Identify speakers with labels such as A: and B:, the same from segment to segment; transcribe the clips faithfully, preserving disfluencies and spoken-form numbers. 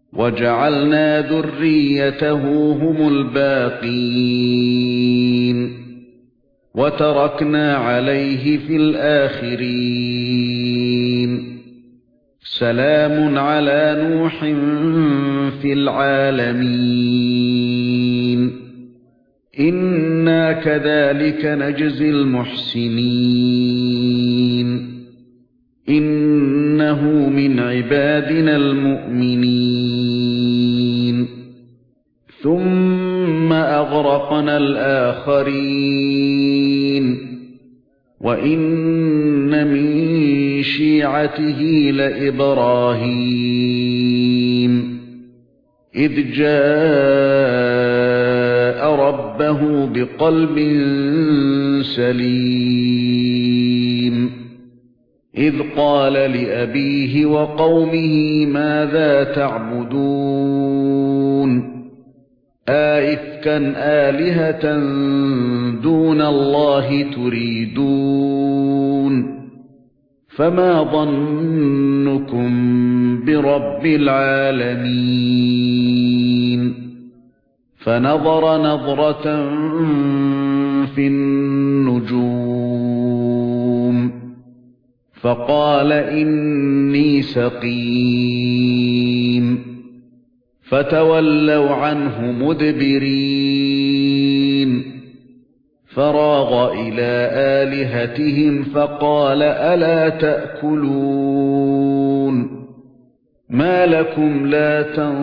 A: وَجَعَلْنَا ذُرِّيَّتَهُ هُمُ الْبَاقِينَ وَتَرَكْنَا عَلَيْهِ فِي الْآخِرِينَ سَلَامٌ عَلَى نُوحٍ فِي الْعَالَمِينَ إِنَّا كَذَلِكَ نَجْزِي الْمُحْسِنِينَ إِنَّهُ مِنْ عِبَادِنَا الْمُؤْمِنِينَ ثُمَّ أَغْرَقْنَا الْآخَرِينَ وَإِنَّ مِن شِيعَتِهِ لَإِبْرَاهِيمَ إِذْ جَاءَ رَبَّهُ بِقَلْبٍ سَلِيمٍ إِذْ قَالَ لِأَبِيهِ وَقَوْمِهِ مَاذَا تَعْبُدُونَ أَئِفْكًا آلِهَةً دُونَ اللَّهِ تُرِيدُونَ فَمَا ظَنُّكُمْ بِرَبِّ الْعَالَمِينَ فَنَظَرَ نَظْرَةً فِي النُّجُومِ فَقَالَ إِنِّي سَقِيمٌ فَتَوَلَّوْا عَنْهُ مُدْبِرِينَ فَرَاغَ إِلَى آلِهَتِهِمْ فَقَالَ أَلَا تَأْكُلُونَ مَا لَكُمْ لَا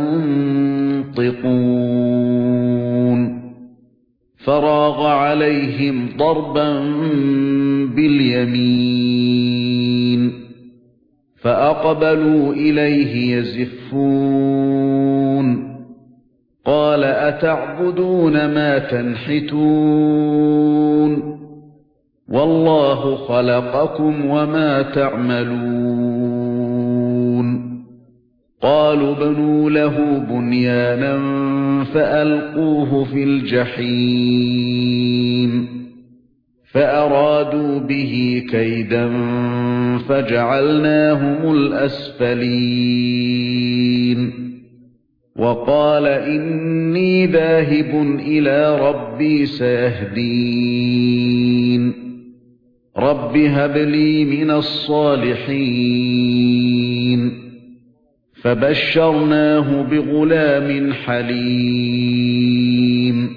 A: تَنطِقُونَ فَرَاغَ عَلَيْهِمْ ضَرْبًا بِالْيَمِينِ فَأَقْبَلُوا إِلَيْهِ يَزِفُّونَ قَالَ أَتَعْبُدُونَ مَا تَنْحِتُونَ وَاللَّهُ خَلَقَكُمْ وَمَا تَعْمَلُونَ قَالُوا ابْنُوا لَهُ بُنْيَانًا فَأَلْقُوهُ فِي الْجَحِيمِ فَأَرَادُوا بِهِ كَيْدًا فَجَعَلْنَاهُمُ الْأَسْفَلِينَ وَقَالَ إِنِّي ذَاهِبٌ إِلَى رَبِّي سَيَهْدِينِ رَبِّ هَبْ لِي مِنَ الصَّالِحِينَ فَبَشَّرْنَاهُ بِغُلَامٍ حَلِيمٍ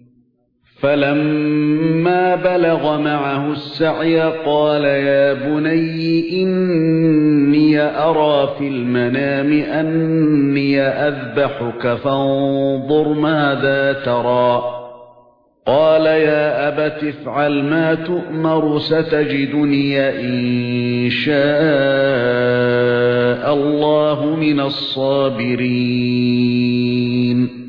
A: فَلَمَّا بَلَغَ مَعَهُ السَّعْيَ قَالَ يَا بُنَيَّ إِنِّي أَرَى فِي الْمَنَامِ أَنِّي أَذْبَحُكَ فَانظُرْ مَاذَا تَرَى قَالَ يَا أَبَتِ افْعَلْ مَا تُؤْمَرُ سَتَجِدُنِي إِن شَاءَ اللَّهُ مِنَ الصَّابِرِينَ